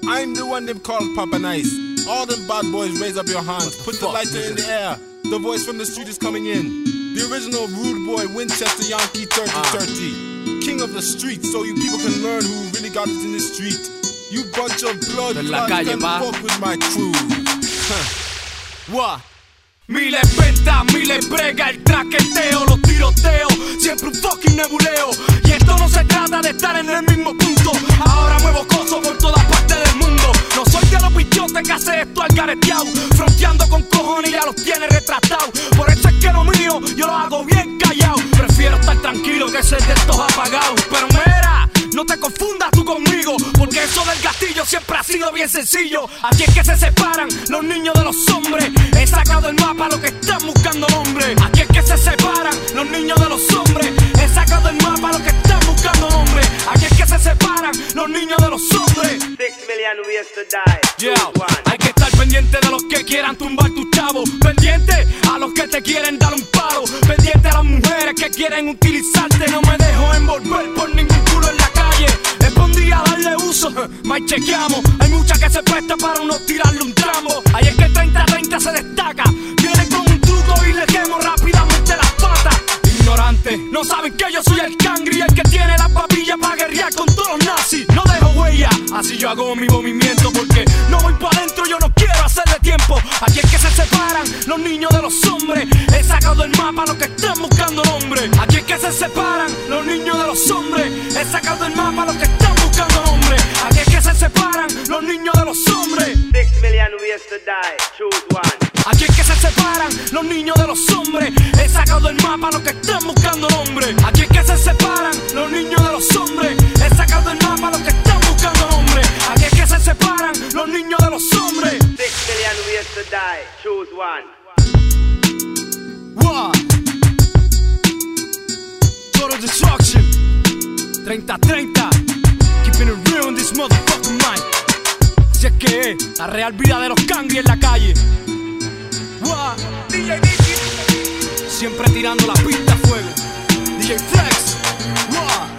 I'm the one them called Papa Nice. All them bad boys, raise up your hands. Put the lighter in the air. The voice from the street is coming in. The original rude boy, Winchester Yankee 3030. King of the street, so you people can learn who really got it in the street. You bunch of blood clots can fuck with my crew. What? Miles ventas, miles brega, el traqueteo, los tiroteos, siempre un fucking nebuleo. Y esto no se trata de estar en el mismo punto. Ahora muevo cosas por todas partes del mundo. No soy de los bichotes que hace esto al gareteado, fronteando con cojones y ya los tiene retratados. Por eso es que lo mío, yo lo hago bien callado. Prefiero estar tranquilo que ser de estos apagados. Pero mira, no te confundas tú conmigo, porque eso del gatillo siempre ha sido bien sencillo. Aquí es que se separan los niños de los hombres. He sacado del mapa lo que están buscando nombre. Aquí es que se separan los niños de los hombres. He sacado del mapa lo que están buscando nombre. Aquí es que se separan los niños de los hombres. 6 million ways to die. Yeah. Hay que estar pendiente de los que quieran tumbar tu chavo, pendiente a los que te quieren dar un palo, pendiente a las mujeres que quieren utilizarte. No me dejo envolver por ningún culo en la calle. Respondí a darle uso, más chequeamos. Hay muchas que se presta para uno tirarle un tramo. Ahí es que el 30-30 se destaca. Viene con un truco y le quemo rápidamente las patas. Ignorantes, no saben que yo soy el cangri, el que tiene la papilla para guerrear con todos los nazis. No dejo huella, así yo hago mi movimiento, porque no voy para adentro, yo no quiero hacerle tiempo. Aquí es que se separan los niños de los hombres. He sacado del mapa lo que están buscando nombre. Aquí es que se separan los niños de los hombres. He sacado del mapa lo que están buscando nombre. Aquí es que se separan los niños de los hombres. 6 million ways to die, choose one. Aquí es que se separan los niños de los hombres. He sacado del mapa lo que están buscando nombre. Aquí es que se separan los niños de los hombres. He sacado del mapa lo que están buscando nombre. Aquí es que se separan los niños de los hombres. 6 million ways to die, choose one. What? Total destruction. 30-30. Keeping it real in this motherfucking mind. Así es que es la real vida de los cangri en la calle. What? DJ Nicky. Siempre tirando la pista a fuego. DJ Flex. What?